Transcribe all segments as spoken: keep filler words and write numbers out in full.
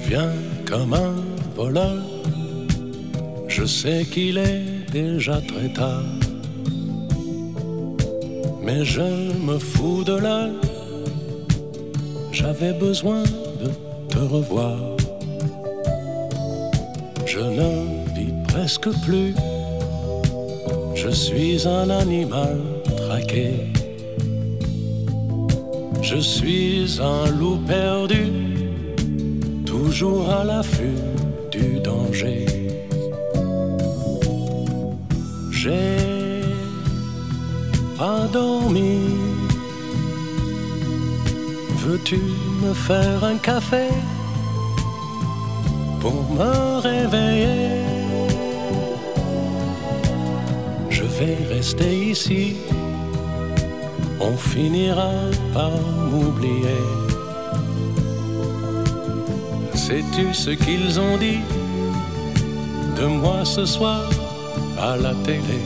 viens comme un voleur. Je sais qu'il est déjà très tard, mais je me fous de l'heure. J'avais besoin de te revoir. Je ne vis presque plus. Je suis un animal traqué. Je suis un loup perdu, toujours à l'affût du danger. J'ai pas dormi. Veux-tu me faire un café pour me réveiller? Je vais rester ici, on finira par m'oublier. Sais-tu ce qu'ils ont dit de moi ce soir à la télé?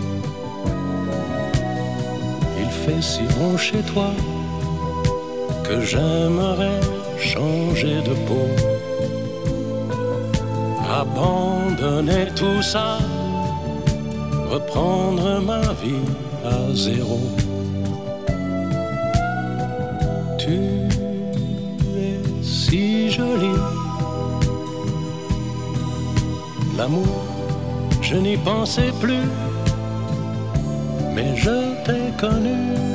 Il fait si bon chez toi que j'aimerais changer de peau, abandonner tout ça, reprendre ma vie à zéro. Tu es si jolie, l'amour, je n'y pensais plus, mais je t'ai connu.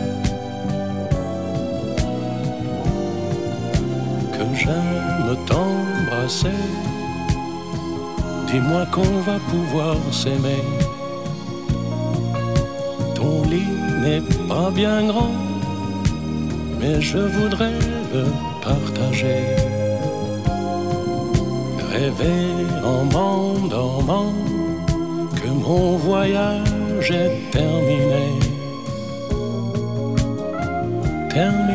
Que j'aime t'embrasser, dis-moi qu'on va pouvoir s'aimer. Ton lit n'est pas bien grand, mais je voudrais le partager. Rêver en m'endormant que mon voyage est terminé. Terminé.